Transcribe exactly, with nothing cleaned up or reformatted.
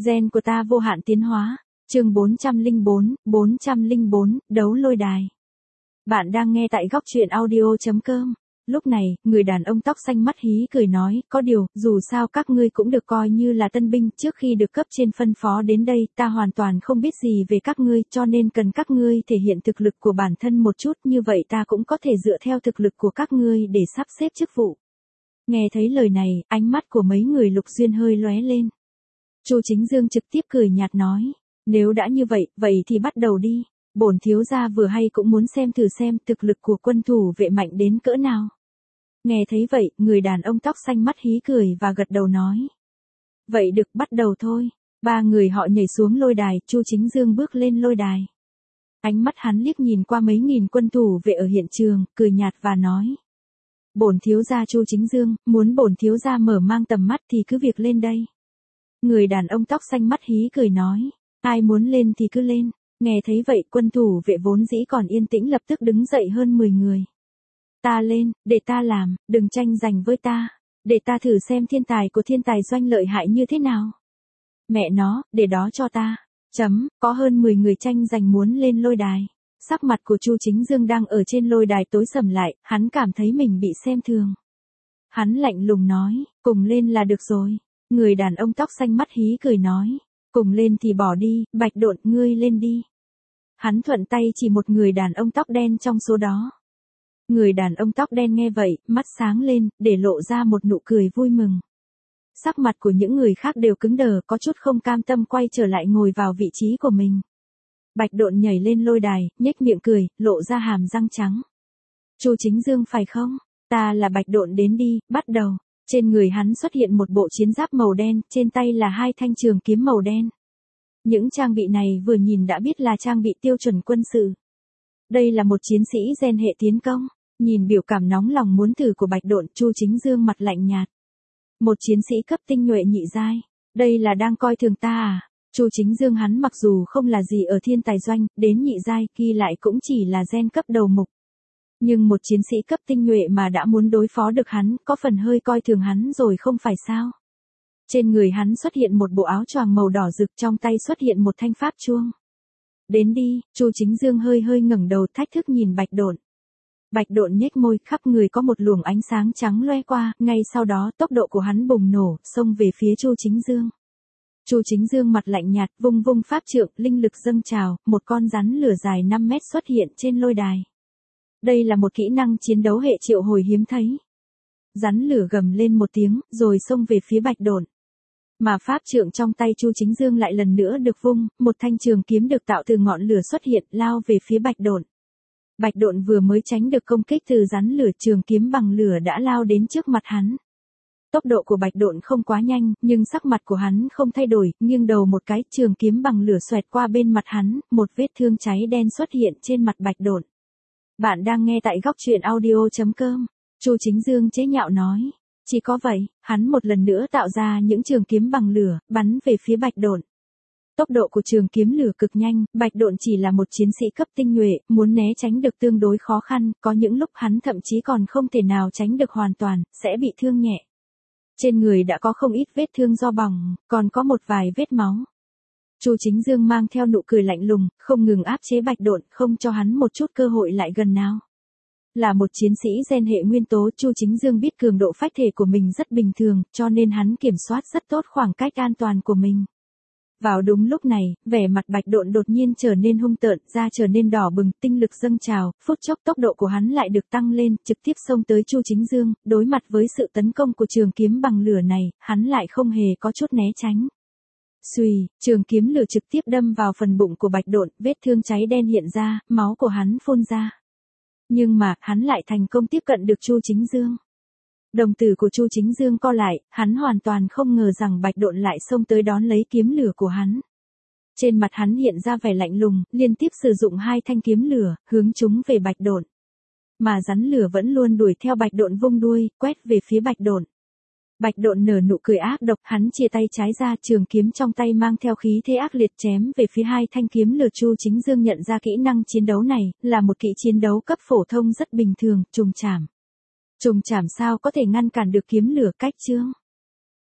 Gen của ta vô hạn tiến hóa. Chương bốn trăm lẻ bốn, bốn trăm lẻ bốn, đấu lôi đài. Bạn đang nghe tại góc truyện audio chấm com. Lúc này, người đàn ông tóc xanh mắt hí cười nói, có điều, dù sao các ngươi cũng được coi như là tân binh, trước khi được cấp trên phân phó đến đây, ta hoàn toàn không biết gì về các ngươi, cho nên cần các ngươi thể hiện thực lực của bản thân một chút, như vậy ta cũng có thể dựa theo thực lực của các ngươi để sắp xếp chức vụ. Nghe thấy lời này, ánh mắt của mấy người Lục Duyên hơi lóe lên. Chu Chính Dương trực tiếp cười nhạt nói, nếu đã như vậy, vậy thì bắt đầu đi. Bổn thiếu gia vừa hay cũng muốn xem thử xem thực lực của quân thủ vệ mạnh đến cỡ nào. Nghe thấy vậy, người đàn ông tóc xanh mắt hí cười và gật đầu nói. Vậy được, bắt đầu thôi. Ba người họ nhảy xuống lôi đài, Chu Chính Dương bước lên lôi đài. Ánh mắt hắn liếc nhìn qua mấy nghìn quân thủ vệ ở hiện trường, cười nhạt và nói. Bổn thiếu gia Chu Chính Dương, muốn bổn thiếu gia mở mang tầm mắt thì cứ việc lên đây. Người đàn ông tóc xanh mắt hí cười nói. Ai muốn lên thì cứ lên. Nghe thấy vậy, quân thủ vệ vốn dĩ còn yên tĩnh lập tức đứng dậy hơn mười người. Ta lên, để ta làm, đừng tranh giành với ta. Để ta thử xem thiên tài của thiên tài doanh lợi hại như thế nào. Mẹ nó, để đó cho ta. Chấm, có hơn mười người tranh giành muốn lên lôi đài. Sắc mặt của Chu Chính Dương đang ở trên lôi đài tối sầm lại, hắn cảm thấy mình bị xem thường. Hắn lạnh lùng nói, cùng lên là được rồi. Người đàn ông tóc xanh mắt hí cười nói, cùng lên thì bỏ đi, Bạch Độn, ngươi lên đi. Hắn thuận tay chỉ một người đàn ông tóc đen trong số đó. Người đàn ông tóc đen nghe vậy, mắt sáng lên, để lộ ra một nụ cười vui mừng. Sắc mặt của những người khác đều cứng đờ, có chút không cam tâm quay trở lại ngồi vào vị trí của mình. Bạch Độn nhảy lên lôi đài, nhếch miệng cười, lộ ra hàm răng trắng. Chu Chính Dương phải không? Ta là Bạch Độn, đến đi, bắt đầu. Trên người hắn xuất hiện một bộ chiến giáp màu đen, trên tay là hai thanh trường kiếm màu đen. Những trang bị này vừa nhìn đã biết là trang bị tiêu chuẩn quân sự. Đây là một chiến sĩ gen hệ tiến công. Nhìn biểu cảm nóng lòng muốn thử của Bạch Độn, Chu Chính Dương mặt lạnh nhạt. Một chiến sĩ cấp tinh nhuệ nhị giai. Đây là đang coi thường ta à? Chu Chính Dương hắn mặc dù không là gì ở thiên tài doanh, đến nhị giai kia lại cũng chỉ là gen cấp đầu mục. Nhưng một chiến sĩ cấp tinh nhuệ mà đã muốn đối phó được hắn, có phần hơi coi thường hắn rồi không phải sao? Trên người hắn xuất hiện một bộ áo choàng màu đỏ rực, trong tay xuất hiện một thanh pháp chuông. Đến đi, Chu Chính Dương hơi hơi ngẩng đầu thách thức nhìn Bạch Độn. Bạch Độn nhếch môi, khắp người có một luồng ánh sáng trắng loe qua, ngay sau đó tốc độ của hắn bùng nổ, xông về phía Chu Chính Dương. Chu Chính Dương mặt lạnh nhạt, vung vung pháp trượng, linh lực dâng trào, một con rắn lửa dài năm mét xuất hiện trên lôi đài. Đây là một kỹ năng chiến đấu hệ triệu hồi hiếm thấy. Rắn lửa gầm lên một tiếng, rồi xông về phía Bạch Độn. Mà pháp trượng trong tay Chu Chính Dương lại lần nữa được vung, một thanh trường kiếm được tạo từ ngọn lửa xuất hiện, lao về phía Bạch Độn. Bạch Độn vừa mới tránh được công kích từ rắn lửa, trường kiếm bằng lửa đã lao đến trước mặt hắn. Tốc độ của Bạch Độn không quá nhanh, nhưng sắc mặt của hắn không thay đổi, nghiêng đầu một cái, trường kiếm bằng lửa xoẹt qua bên mặt hắn, một vết thương cháy đen xuất hiện trên mặt Bạch Độn. Bạn đang nghe tại góc truyện audio chấm com. Chu Chính Dương chế nhạo nói. Chỉ có vậy, hắn một lần nữa tạo ra những trường kiếm bằng lửa, bắn về phía Bạch Độn. Tốc độ của trường kiếm lửa cực nhanh, Bạch Độn chỉ là một chiến sĩ cấp tinh nhuệ, muốn né tránh được tương đối khó khăn, có những lúc hắn thậm chí còn không thể nào tránh được hoàn toàn, sẽ bị thương nhẹ. Trên người đã có không ít vết thương do bỏng, còn có một vài vết máu. Chu Chính Dương mang theo nụ cười lạnh lùng, không ngừng áp chế Bạch Độn, không cho hắn một chút cơ hội lại gần nào. Là một chiến sĩ gen hệ nguyên tố, Chu Chính Dương biết cường độ phách thể của mình rất bình thường, cho nên hắn kiểm soát rất tốt khoảng cách an toàn của mình. Vào đúng lúc này, vẻ mặt Bạch Độn đột nhiên trở nên hung tợn, da trở nên đỏ bừng, tinh lực dâng trào, phút chốc tốc độ của hắn lại được tăng lên, trực tiếp xông tới Chu Chính Dương, đối mặt với sự tấn công của trường kiếm bằng lửa này, hắn lại không hề có chút né tránh. Xùy, trường kiếm lửa trực tiếp đâm vào phần bụng của Bạch Độn, vết thương cháy đen hiện ra, máu của hắn phun ra. Nhưng mà, hắn lại thành công tiếp cận được Chu Chính Dương. Đồng tử của Chu Chính Dương co lại, hắn hoàn toàn không ngờ rằng Bạch Độn lại xông tới đón lấy kiếm lửa của hắn. Trên mặt hắn hiện ra vẻ lạnh lùng, liên tiếp sử dụng hai thanh kiếm lửa, hướng chúng về Bạch Độn. Mà rắn lửa vẫn luôn đuổi theo Bạch Độn vung đuôi, quét về phía Bạch Độn. Bạch Độn nở nụ cười ác độc, hắn chia tay trái ra, trường kiếm trong tay mang theo khí thế ác liệt chém về phía hai thanh kiếm lửa. Chu Chính Dương nhận ra kỹ năng chiến đấu này, là một kỹ chiến đấu cấp phổ thông rất bình thường, trùng chảm. Trùng chảm sao có thể ngăn cản được kiếm lửa cách chương.